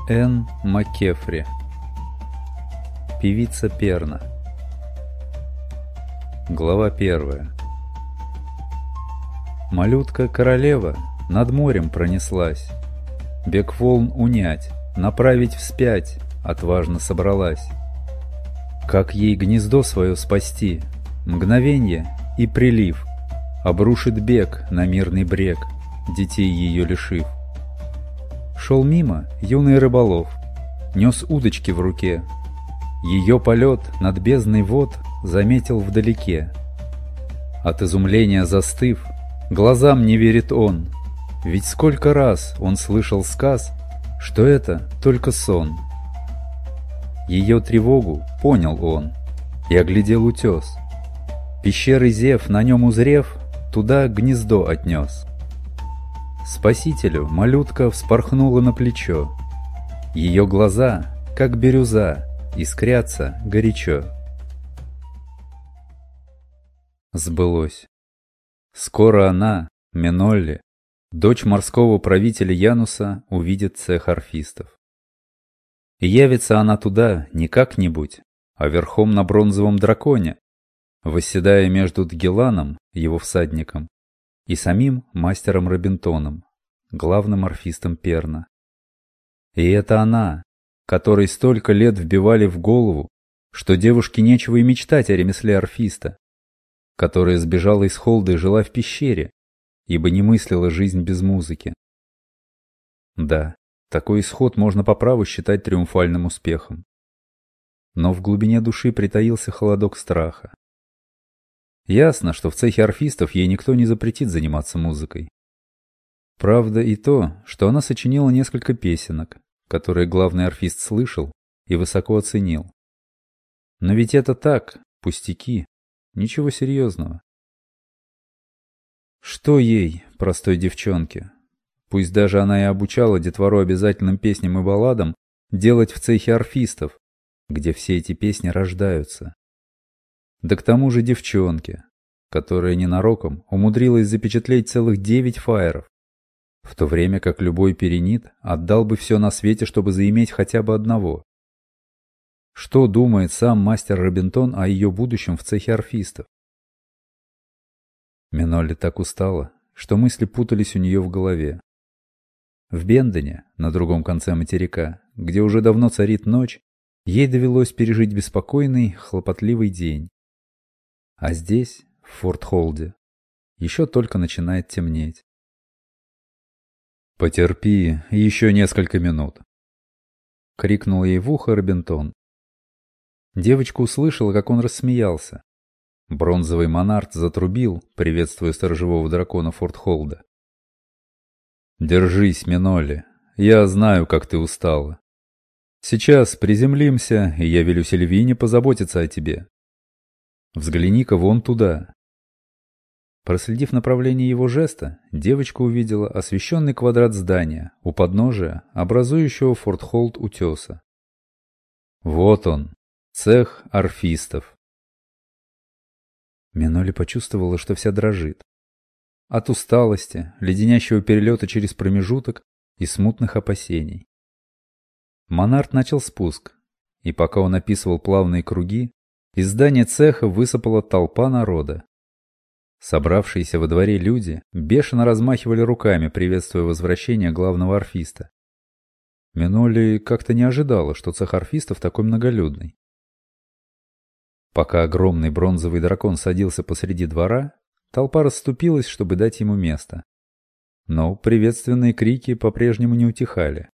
Энн Маккефри. Певица Перна. Глава 1. Малютка-королева над морем пронеслась, бег волн унять, направить вспять отважно собралась. Как ей гнездо свое спасти, мгновенье и прилив обрушит бег на мирный брег, детей ее лишив. Шел мимо юный рыболов, нес удочки в руке. Ее полет над бездной вод заметил вдалеке. От изумления застыв, глазам не верит он, ведь сколько раз он слышал сказ, что это только сон. Ее тревогу понял он и оглядел утес. Пещеры зев на нем узрев, туда гнездо отнес. Спасителю малютка вспорхнула на плечо. Ее глаза, как бирюза, искрятся горячо. Сбылось. Скоро она, Менолли, дочь морского правителя Януса, увидит цех орфистов. И явится она туда не как-нибудь, а верхом на бронзовом драконе, восседая между Дгеланом, его всадником, и самим мастером Робинтоном, главным орфистом Перна. И это она, которой столько лет вбивали в голову, что девушке нечего и мечтать о ремесле орфиста, которая сбежала из холда и жила в пещере, ибо не мыслила жизнь без музыки. Да, такой исход можно по праву считать триумфальным успехом. Но в глубине души притаился холодок страха. Ясно, что в цехе орфистов ей никто не запретит заниматься музыкой. Правда и то, что она сочинила несколько песенок, которые главный орфист слышал и высоко оценил. Но ведь это так, пустяки, ничего серьезного. Что ей, простой девчонке, пусть даже она и обучала детвору обязательным песням и балладам, делать в цехе орфистов, где все эти песни рождаются? Да к тому же девчонке, которая ненароком умудрилась запечатлеть целых 9 фаеров, в то время как любой перинит отдал бы все на свете, чтобы заиметь хотя бы одного. Что думает сам мастер Робинтон о ее будущем в цехе орфистов? Менолли так устала, что мысли путались у нее в голове. В Бендоне, на другом конце материка, где уже давно царит ночь, ей довелось пережить беспокойный, хлопотливый день. А здесь, в Форт-Холде, еще только начинает темнеть. «Потерпи еще несколько минут», — крикнул ей в ухо Робинтон. Девочка услышала, как он рассмеялся. Бронзовый монарх затрубил, приветствуя сторожевого дракона Форт-Холда. «Держись, Менолли, я знаю, как ты устала. Сейчас приземлимся, и я велю Сильвине позаботиться о тебе. Взгляни-ка вон туда». Проследив направление его жеста, девочка увидела освещенный квадрат здания у подножия, образующего Форт-Холд утеса. Вот он, цех орфистов. Менолли почувствовала, что вся дрожит. От усталости, леденящего перелета через промежуток и смутных опасений. Монарх начал спуск, и пока он описывал плавные круги, из здания цеха высыпала толпа народа. Собравшиеся во дворе люди бешено размахивали руками, приветствуя возвращение главного орфиста. Менолли как-то не ожидала, что цех орфистов такой многолюдный. Пока огромный бронзовый дракон садился посреди двора, толпа расступилась, чтобы дать ему место. Но приветственные крики по-прежнему не утихали.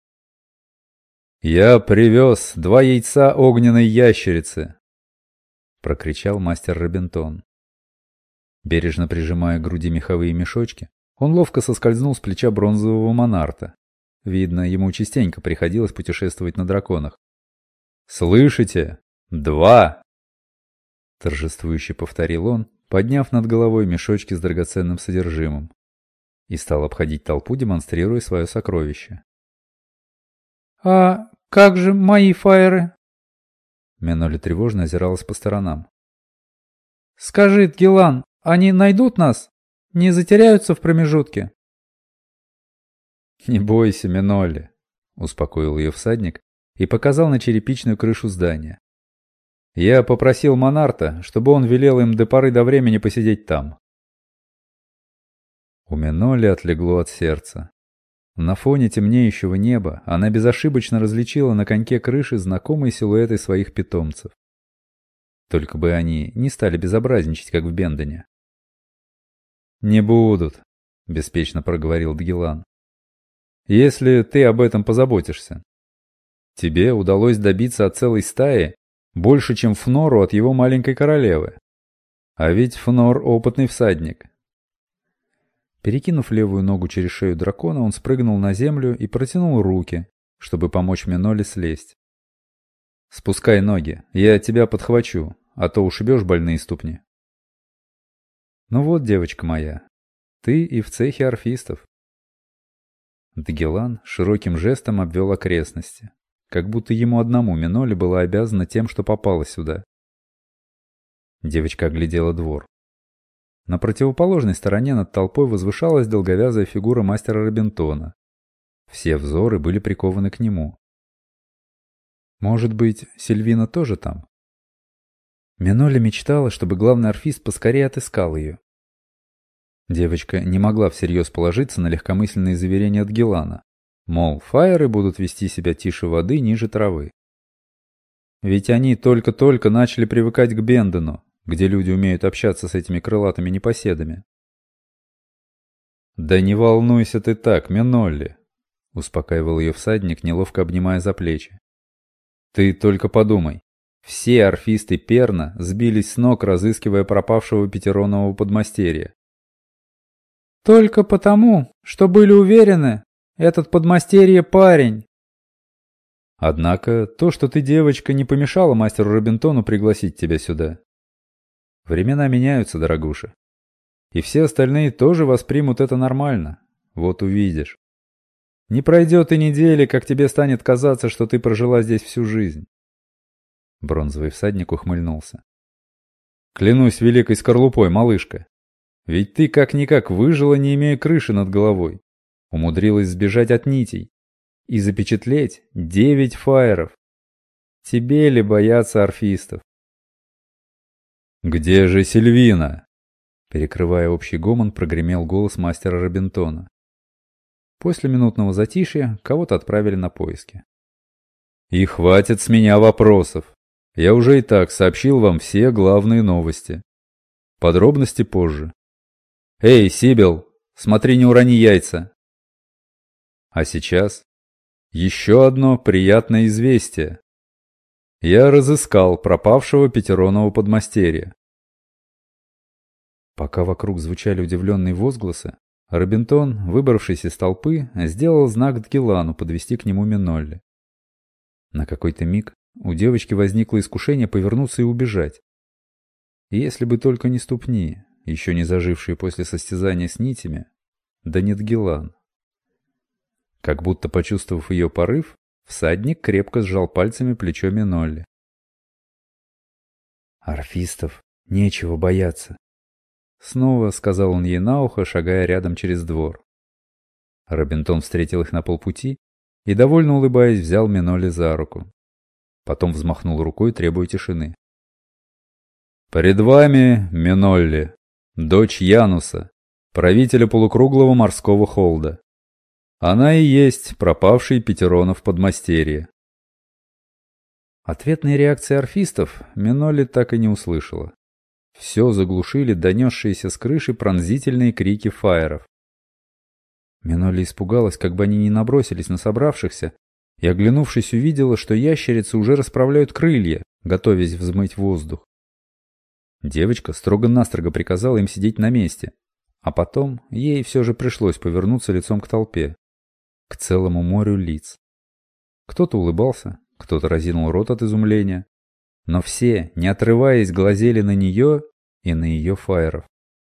«Я привез 2 яйца огненной ящерицы!» — прокричал мастер Робинтон. Бережно прижимая к груди меховые мешочки, он ловко соскользнул с плеча бронзового монарха. Видно, ему частенько приходилось путешествовать на драконах. «Слышите? 2!» Торжествующе повторил он, подняв над головой мешочки с драгоценным содержимым, и стал обходить толпу, демонстрируя свое сокровище. «А как же мои фаеры?» Менолли тревожно озиралась по сторонам. «Скажи, Дгелан, они найдут нас? Не затеряются в промежутке?» «Не бойся, Менолли», — успокоил ее всадник и показал на черепичную крышу здания. «Я попросил Монарта, чтобы он велел им до поры до времени посидеть там». У Минолли отлегло от сердца. На фоне темнеющего неба она безошибочно различила на коньке крыши знакомые силуэты своих питомцев. Только бы они не стали безобразничать, как в Бендоне. «Не будут», — беспечно проговорил Дгилан. «Если ты об этом позаботишься. Тебе удалось добиться от целой стаи больше, чем Фнору от его маленькой королевы. А ведь Фнор — опытный всадник». Перекинув левую ногу через шею дракона, он спрыгнул на землю и протянул руки, чтобы помочь Минолли слезть. «Спускай ноги, я тебя подхвачу, а то ушибешь больные ступни». «Ну вот, девочка моя, ты и в цехе орфистов». Дгилан широким жестом обвел окрестности, как будто ему одному Минолли была обязана тем, что попала сюда. Девочка оглядела двор. На противоположной стороне над толпой возвышалась долговязая фигура мастера Робинтона. Все взоры были прикованы к нему. Может быть, Сильвина тоже там? Минолли мечтала, чтобы главный орфист поскорее отыскал ее. Девочка не могла всерьез положиться на легкомысленные заверения Дгилана, мол, фаеры будут вести себя тише воды, ниже травы. Ведь они только-только начали привыкать к Бендону, где люди умеют общаться с этими крылатыми непоседами. «Да не волнуйся ты так, Минолли», — успокаивал ее всадник, неловко обнимая за плечи. «Ты только подумай, все орфисты Перна сбились с ног, разыскивая пропавшего пятеронового подмастерья». «Только потому, что были уверены, этот подмастерье парень». «Однако то, что ты девочка, не помешало мастеру Робинтону пригласить тебя сюда. Времена меняются, дорогуша. И все остальные тоже воспримут это нормально. Вот увидишь. Не пройдет и недели, как тебе станет казаться, что ты прожила здесь всю жизнь». Бронзовый всадник ухмыльнулся. «Клянусь великой скорлупой, малышка. Ведь ты как-никак выжила, не имея крыши над головой. Умудрилась сбежать от нитей. И запечатлеть 9 фаеров. Тебе ли бояться орфистов?» «Где же Сильвина?» Перекрывая общий гомон, прогремел голос мастера Робинтона. После минутного затишья кого-то отправили на поиски. «И хватит с меня вопросов. Я уже и так сообщил вам все главные новости. Подробности позже. Эй, Сибил, смотри, не урони яйца!» А сейчас еще одно приятное известие. Я разыскал пропавшего пятеронового подмастерья. Пока вокруг звучали удивленные возгласы, Робинтон, выбравшись из толпы, сделал знак Дгилану подвести к нему Минолли. На какой-то миг у девочки возникло искушение повернуться и убежать. Если бы только не ступни, еще не зажившие после состязания с нитями, да не Дгилан. Как будто почувствовав ее порыв, всадник крепко сжал пальцами плечо Минолли. «Орфистов нечего бояться», — снова сказал он ей на ухо, шагая рядом через двор. Робинтон встретил их на полпути и, довольно улыбаясь, взял Минолли за руку. Потом взмахнул рукой, требуя тишины. «Пред вами Минолли, дочь Януса, правителя полукруглого морского холда. Она и есть пропавший Пятеронов подмастерье». Ответной реакции орфистов Минолли так и не услышала. Все заглушили донесшиеся с крыши пронзительные крики фаеров. Минолли испугалась, как бы они не набросились на собравшихся, и, оглянувшись, увидела, что ящерицы уже расправляют крылья, готовясь взмыть воздух. Девочка строго-настрого приказала им сидеть на месте, а потом ей все же пришлось повернуться лицом к толпе, к целому морю лиц. Кто-то улыбался, кто-то разинул рот от изумления, но все, не отрываясь, глазели на нее и на ее фаеров.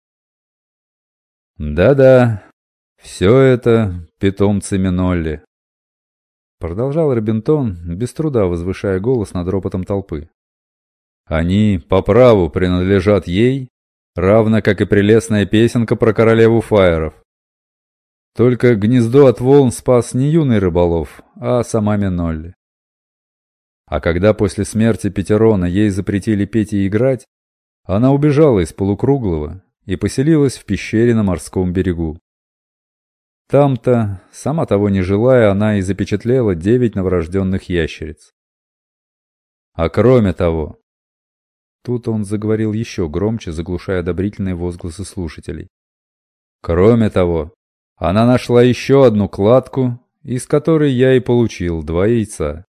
«Да-да, все это питомцы Минолли», — продолжал Робинтон, без труда возвышая голос над ропотом толпы. «Они по праву принадлежат ей, равно как и прелестная песенка про королеву фаеров. Только гнездо от волн спас не юный рыболов, а сама Минолли. А когда после смерти Петерона ей запретили петь и играть, она убежала из полукруглого и поселилась в пещере на морском берегу. Там-то, сама того не желая, она и запечатлела 9 новорожденных ящериц. А кроме того... Тут он заговорил еще громче, заглушая одобрительные возгласы слушателей. Кроме того, она нашла еще одну кладку, из которой я и получил 2 яйца.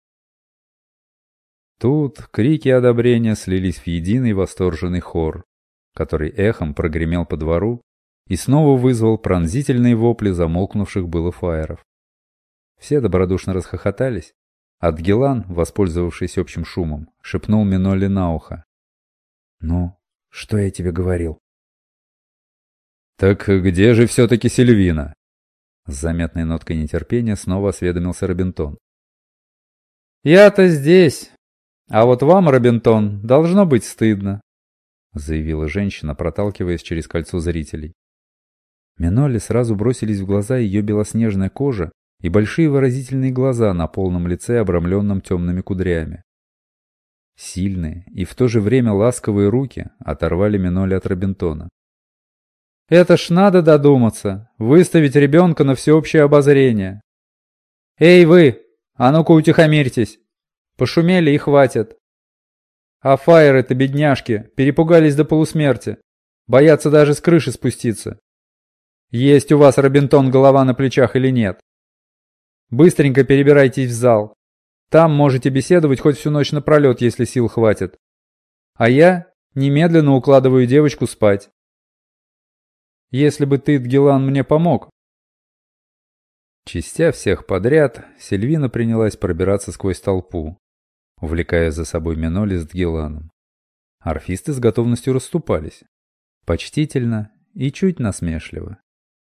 Тут крики одобрения слились в единый восторженный хор, который эхом прогремел по двору и снова вызвал пронзительные вопли замолкнувших было фаеров. Все добродушно расхохотались, а Дгилан, воспользовавшись общим шумом, шепнул Минолли на ухо. «Ну, что я тебе говорил?» «Так где же все-таки Сильвина?» С заметной ноткой нетерпения снова осведомился Робинтон. «Я-то здесь, а вот вам, Робинтон, должно быть стыдно», заявила женщина, проталкиваясь через кольцо зрителей. Минолли сразу бросились в глаза ее белоснежная кожа и большие выразительные глаза на полном лице, обрамленном темными кудрями. Сильные и в то же время ласковые руки оторвали Минолли от Робинтона. «Это ж надо додуматься, выставить ребенка на всеобщее обозрение. Эй вы, а ну-ка утихомирьтесь, пошумели и хватит. А фаеры-то, бедняжки, перепугались до полусмерти, боятся даже с крыши спуститься. Есть у вас, Робинтон, голова на плечах или нет? Быстренько перебирайтесь в зал. Там можете беседовать хоть всю ночь напролет, если сил хватит. А я немедленно укладываю девочку спать. Если бы ты, Дгилан, мне помог». Чистя всех подряд, Сильвина принялась пробираться сквозь толпу, увлекая за собой Минолли с Дгиланом. Арфисты с готовностью расступались, почтительно и чуть насмешливо.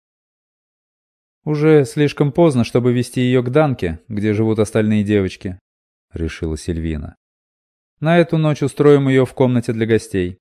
«Уже слишком поздно, чтобы вести ее к Данке, где живут остальные девочки», — решила Сильвина. «На эту ночь устроим ее в комнате для гостей».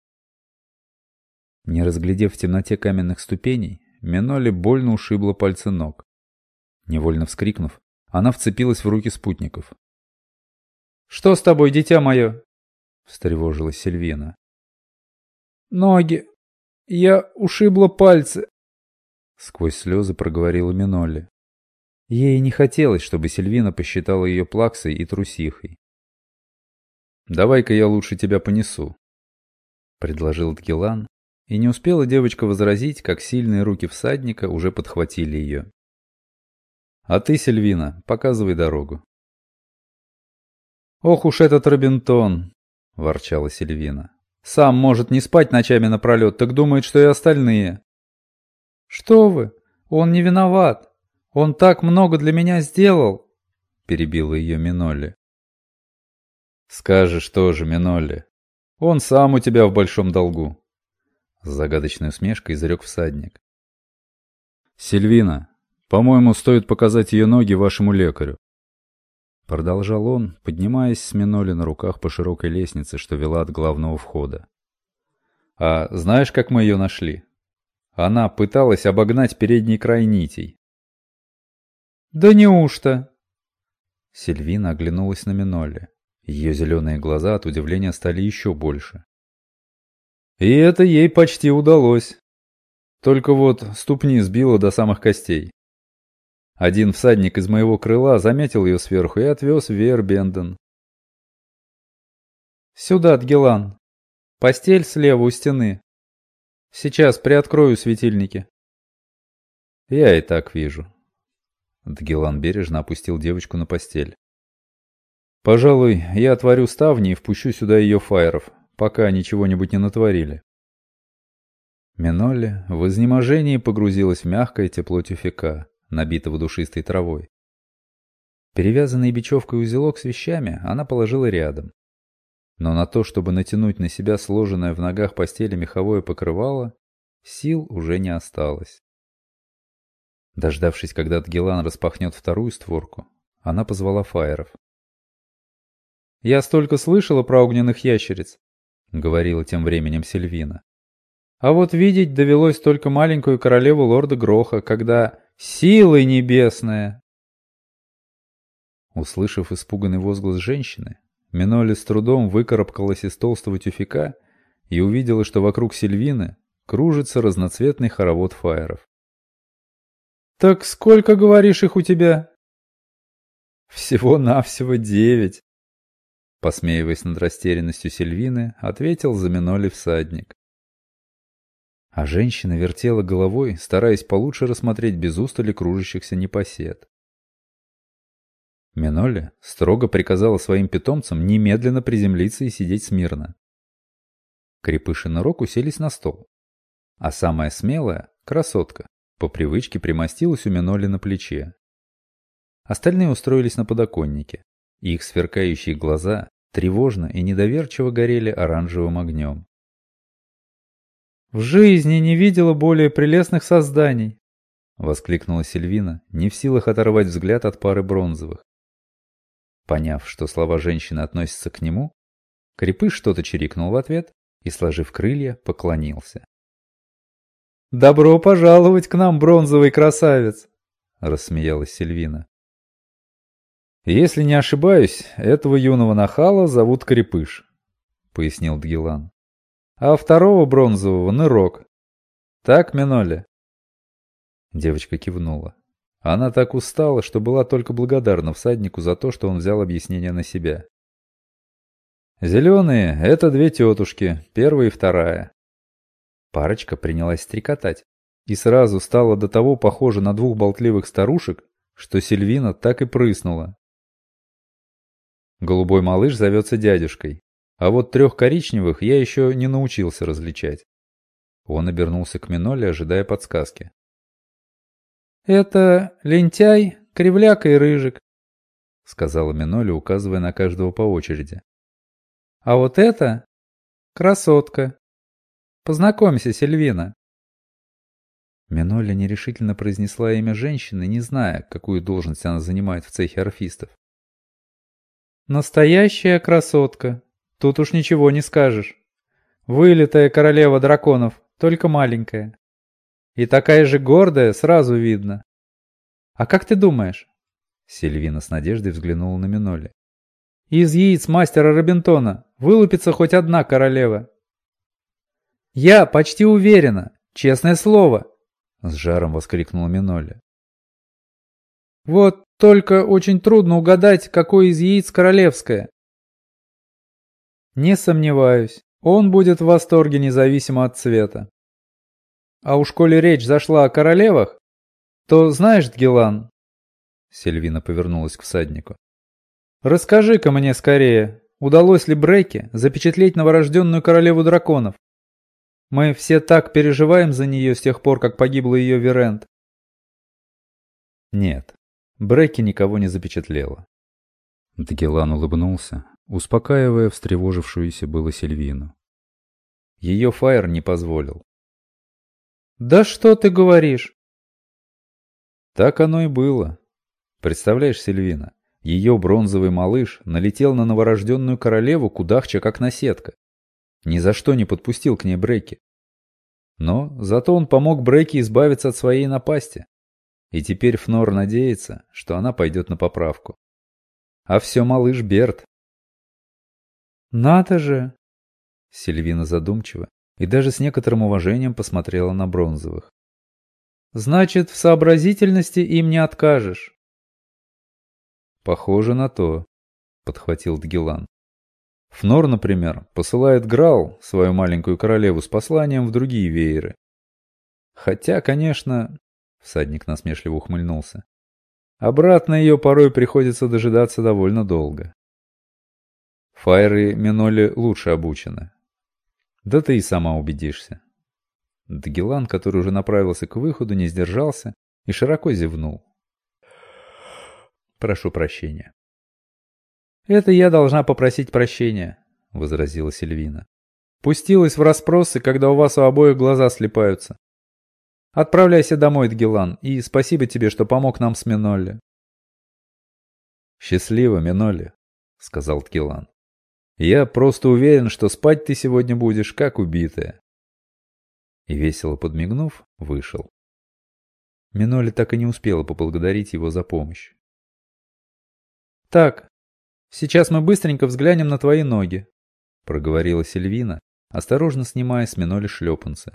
Не разглядев в темноте каменных ступеней, Минолли больно ушибла пальцы ног. Невольно вскрикнув, она вцепилась в руки спутников. «Что с тобой, дитя мое?» — встревожилась Сильвина. «Ноги. Я ушибла пальцы», — сквозь слезы проговорила Минолли. Ей не хотелось, чтобы Сильвина посчитала ее плаксой и трусихой. «Давай-ка я лучше тебя понесу», — предложил Дгилан, и не успела девочка возразить, как сильные руки всадника уже подхватили ее. «А ты, Сильвина, показывай дорогу». «Ох уж этот Робинтон», — ворчала Сильвина. «Сам может не спать ночами напролет, так думает, что и остальные». «Что вы? Он не виноват. Он так много для меня сделал», — перебила ее Минолли. «Скажешь тоже, Минолли. Он сам у тебя в большом долгу», — с загадочной усмешкой изрек всадник. «Сильвина, по-моему, стоит показать ее ноги вашему лекарю», — продолжал он, поднимаясь с Минолли на руках по широкой лестнице, что вела от главного входа. «А знаешь, как мы ее нашли? Она пыталась обогнать передний край нитей». «Да неужто?» Сильвина оглянулась на Минолли. Ее зеленые глаза от удивления стали еще больше. «И это ей почти удалось. Только вот ступни сбило до самых костей. Один всадник из моего крыла заметил ее сверху и отвез в Вейербенден». «Сюда, Дгилан. Постель слева у стены. Сейчас приоткрою светильники». «Я и так вижу». Дгилан бережно опустил девочку на постель. «Пожалуй, я отворю ставни и впущу сюда ее фаеров, пока они чего-нибудь не натворили». Минолли в изнеможении погрузилась в мягкое тепло тюфяка, набитого душистой травой. Перевязанный бечевкой узелок с вещами она положила рядом. Но на то, чтобы натянуть на себя сложенное в ногах постели меховое покрывало, сил уже не осталось. Дождавшись, когда Дгилан распахнет вторую створку, она позвала фаеров. «Я столько слышала про огненных ящериц», — говорила тем временем Сильвина. «А вот видеть довелось только маленькую королеву лорда Гроха, когда Силой небесная!» Услышав испуганный возглас женщины, Минолли с трудом выкарабкалась из толстого тюфяка и увидела, что вокруг Сильвины кружится разноцветный хоровод фаеров. «Так сколько, говоришь, их у тебя?» «Всего-навсего 9», — посмеиваясь над растерянностью Сильвины, ответил за Минолли всадник. А женщина вертела головой, стараясь получше рассмотреть без устали кружащихся непосед. Минолли строго приказала своим питомцам немедленно приземлиться и сидеть смирно. Крепыш и Нырок уселись на стол, а самая смелая, красотка, по привычке примостилась у Минолли на плече. Остальные устроились на подоконнике, и их сверкающие глаза тревожно и недоверчиво горели оранжевым огнем. «В жизни не видела более прелестных созданий!» — воскликнула Сильвина, не в силах оторвать взгляд от пары бронзовых. Поняв, что слова женщины относятся к нему, крепыш что-то чирикнул в ответ и, сложив крылья, поклонился. «Добро пожаловать к нам, бронзовый красавец!» — рассмеялась Сильвина. «Если не ошибаюсь, этого юного нахала зовут Крепыш», — пояснил Дгилан. «А второго бронзового — Нырок. Так, Минолли?» Девочка кивнула. Она так устала, что была только благодарна всаднику за то, что он взял объяснение на себя. «Зеленые — это 2 тетушки, первая и вторая». Парочка принялась стрекотать и сразу стала до того похожа на 2 болтливых старушек, что Сильвина так и прыснула. Голубой малыш зовется дядюшкой, а вот 3 коричневых я еще не научился различать. Он обернулся к Минолли, ожидая подсказки. «Это лентяй, кривляк и рыжик», — сказала Минолли, указывая на каждого по очереди. «А вот это красотка. Познакомься, Сильвина». Минолли нерешительно произнесла имя женщины, не зная, какую должность она занимает в цехе орфистов. «Настоящая красотка. Тут уж ничего не скажешь. Вылитая королева драконов, только маленькая. И такая же гордая, сразу видно. А как ты думаешь?» Сильвина с надеждой взглянула на Минолли. «Из яиц мастера Робинтона вылупится хоть одна королева?» «Я почти уверена, честное слово!» — с жаром воскликнула Минолли. «Вот только очень трудно угадать, какое из яиц королевское». «Не сомневаюсь, он будет в восторге независимо от цвета. А уж коли речь зашла о королевах, то знаешь, Дгилан...» Сильвина повернулась к всаднику. «Расскажи-ка мне скорее, удалось ли Бреке запечатлеть новорожденную королеву драконов? Мы все так переживаем за нее с тех пор, как погибла ее Вирент». Нет, Бреке никого не запечатлела. Дгилан улыбнулся, успокаивая встревожившуюся было Сильвину. Ее фаер не позволил. «Да что ты говоришь?» Так оно и было. Представляешь, Сильвина, ее бронзовый малыш налетел на новорожденную королеву кудахча как наседка. Ни за что не подпустил к ней Бреки. Но зато он помог Бреке избавиться от своей напасти. И теперь Фнор надеется, что она пойдет на поправку. А все малыш Берт. «Надо же!» Сильвина задумчиво и даже с некоторым уважением посмотрела на бронзовых. «Значит, в сообразительности им не откажешь». «Похоже на то», — подхватил Дгилан. «Фнор, например, посылает Грал, свою маленькую королеву, с посланием в другие вееры. Хотя, конечно...» — всадник насмешливо ухмыльнулся. «Обратно ее порой приходится дожидаться довольно долго. Фаеры Минолли лучше обучены. Да ты и сама убедишься». Дгилан, который уже направился к выходу, не сдержался и широко зевнул. «Прошу прощения». «Это я должна попросить прощения», — возразила Сильвина. «Пустилась в расспросы, когда у вас у обоих глаза слипаются. Отправляйся домой, Дгилан, и спасибо тебе, что помог нам с Минолли». «Счастливо, Минолли», — сказал Дгилан. «Я просто уверен, что спать ты сегодня будешь, как убитая». И весело подмигнув, вышел. Миноли так и не успела поблагодарить его за помощь. «Так, сейчас мы быстренько взглянем на твои ноги», — проговорила Сильвина, осторожно снимая с Миноли шлепанцы.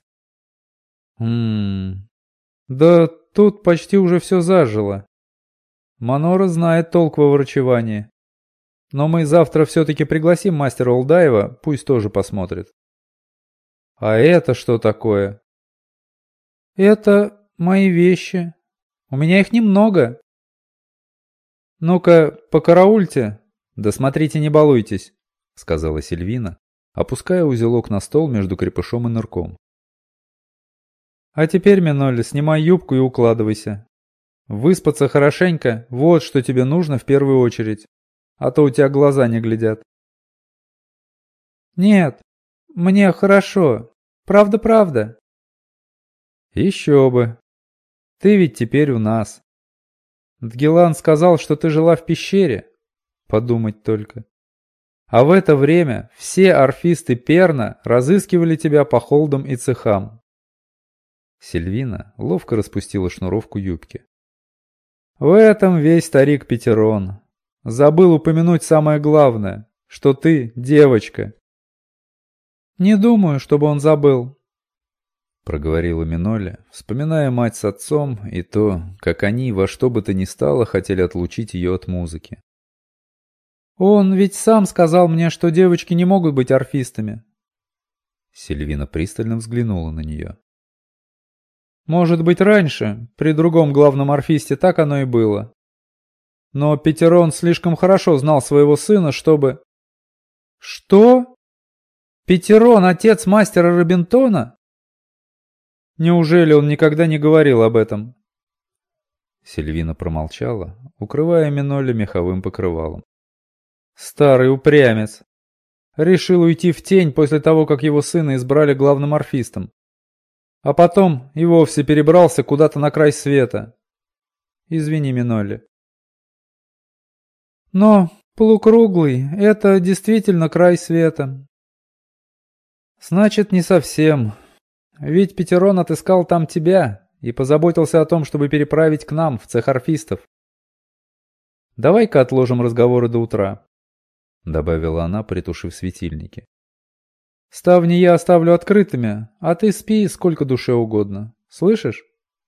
Да тут почти уже все зажило. Манора знает толк во врачевании. Но мы завтра все-таки пригласим мастера Улдаева, пусть тоже посмотрит». «А это что такое?» «Это мои вещи. У меня их немного». «Ну-ка, покараульте. Да смотрите, не балуйтесь», — сказала Сильвина, опуская узелок на стол между крепышом и нырком. «А теперь, Минолли, снимай юбку и укладывайся. Выспаться хорошенько — вот что тебе нужно в первую очередь, а то у тебя глаза не глядят». «Нет, мне хорошо. Правда-правда». «Еще бы. Ты ведь теперь у нас. Дгилан сказал, что ты жила в пещере. Подумать только. А в это время все орфисты Перна разыскивали тебя по холдам и цехам». Сильвина ловко распустила шнуровку юбки. «В этом весь старик Петерон. Забыл упомянуть самое главное, что ты девочка». «Не думаю, чтобы он забыл», — проговорила Миноли, вспоминая мать с отцом и то, как они во что бы то ни стало хотели отлучить ее от музыки. «Он ведь сам сказал мне, что девочки не могут быть орфистами». Сильвина пристально взглянула на нее. «Может быть, раньше, при другом главном орфисте, так оно и было. Но Петерон слишком хорошо знал своего сына, чтобы...» «Что? Петерон, отец мастера Робинтона?» «Неужели он никогда не говорил об этом?» Сильвина промолчала, укрывая Миноли меховым покрывалом. «Старый упрямец. Решил уйти в тень после того, как его сына избрали главным орфистом. А потом и вовсе перебрался куда-то на край света. Извини, Миноли». «Но полукруглый — это действительно край света». «Значит, не совсем. Ведь Петерон отыскал там тебя и позаботился о том, чтобы переправить к нам, в цех орфистов. Давай-ка отложим разговоры до утра», — добавила она, притушив светильники. «Ставни я оставлю открытыми, а ты спи сколько душе угодно. Слышишь?»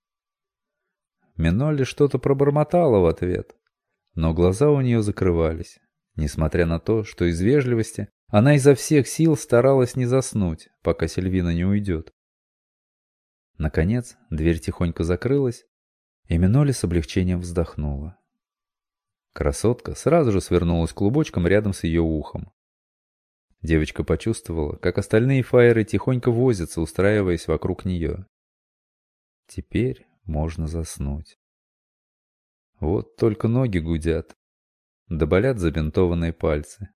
Миноли что-то пробормотала в ответ, но глаза у нее закрывались, несмотря на то, что из вежливости она изо всех сил старалась не заснуть, пока Сильвина не уйдет. Наконец, дверь тихонько закрылась, и Миноли с облегчением вздохнула. Красотка сразу же свернулась клубочком рядом с ее ухом. Девочка почувствовала, как остальные фаеры тихонько возятся, устраиваясь вокруг нее. Теперь можно заснуть. Вот только ноги гудят, да болят забинтованные пальцы.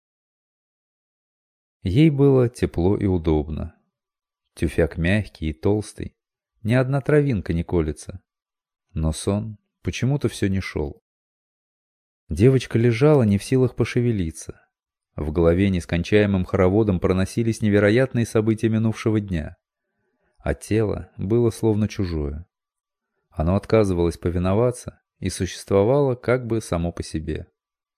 Ей было тепло и удобно. Тюфяк мягкий и толстый, ни одна травинка не колется. Но сон почему-то все не шел. Девочка лежала не в силах пошевелиться. В голове нескончаемым хороводом проносились невероятные события минувшего дня. А тело было словно чужое. Оно отказывалось повиноваться и существовало как бы само по себе.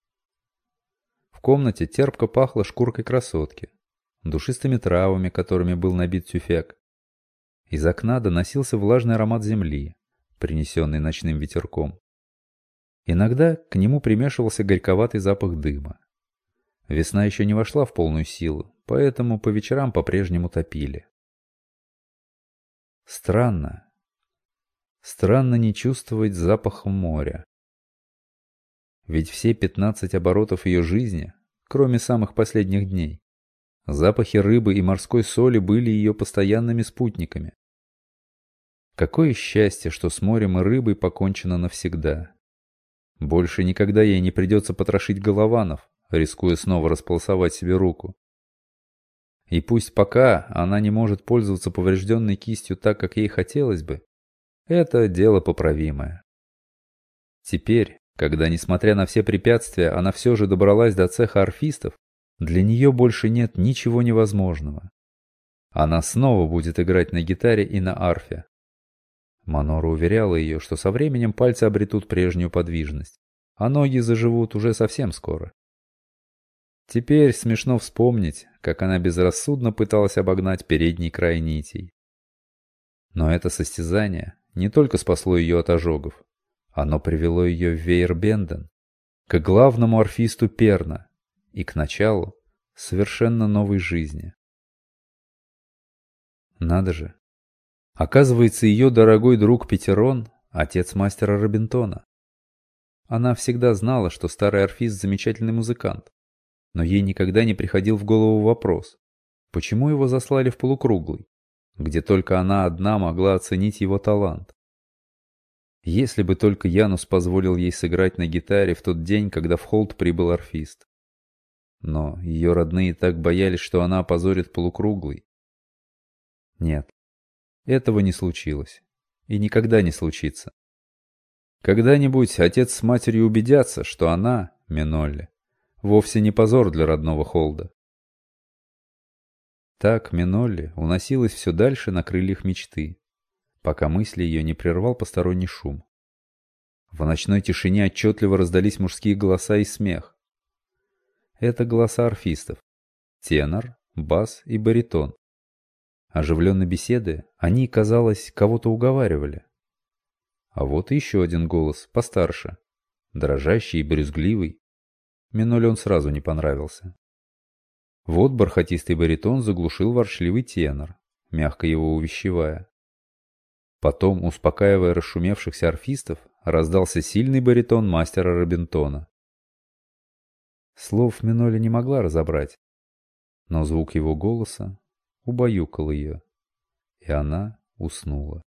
В комнате терпко пахло шкуркой красотки, душистыми травами, которыми был набит тюфяк. Из окна доносился влажный аромат земли, принесенный ночным ветерком. Иногда к нему примешивался горьковатый запах дыма. Весна еще не вошла в полную силу, поэтому по вечерам по-прежнему топили. Странно. Странно не чувствовать запаха моря. Ведь все 15 оборотов ее жизни, кроме самых последних дней, запахи рыбы и морской соли были ее постоянными спутниками. Какое счастье, что с морем и рыбой покончено навсегда. Больше никогда ей не придется потрошить голованов, рискуя снова располосовать себе руку. И пусть пока она не может пользоваться поврежденной кистью так, как ей хотелось бы, это дело поправимое. Теперь, когда, несмотря на все препятствия, она все же добралась до цеха орфистов, для нее больше нет ничего невозможного. Она снова будет играть на гитаре и на арфе. Манора уверяла ее, что со временем пальцы обретут прежнюю подвижность, а ноги заживут уже совсем скоро. Теперь смешно вспомнить, как она безрассудно пыталась обогнать передний край нитей. Но это состязание не только спасло ее от ожогов, оно привело ее в Вейербенден, к главному орфисту Перна и к началу совершенно новой жизни. Надо же. Оказывается, ее дорогой друг Петерон – отец мастера Робинтона. Она всегда знала, что старый орфист – замечательный музыкант, но ей никогда не приходил в голову вопрос, почему его заслали в полукруглый, где только она одна могла оценить его талант. Если бы только Янус позволил ей сыграть на гитаре в тот день, когда в Холт прибыл орфист. Но ее родные так боялись, что она опозорит полукруглый. Нет, этого не случилось. И никогда не случится. Когда-нибудь отец с матерью убедятся, что она, Минолли, вовсе не позор для родного Холда. Так Минолли уносилась все дальше на крыльях мечты, пока мысли ее не прервал посторонний шум. В ночной тишине отчетливо раздались мужские голоса и смех. Это голоса орфистов. Тенор, бас и баритон. Оживленной беседы они, казалось, кого-то уговаривали. А вот еще один голос, постарше, дрожащий и брюзгливый. Минолли он сразу не понравился. Вот бархатистый баритон заглушил ворчливый тенор, мягко его увещевая. Потом, успокаивая расшумевшихся орфистов, раздался сильный баритон мастера Робинтона. Слов Минолли не могла разобрать, но звук его голоса убаюкал ее, и она уснула.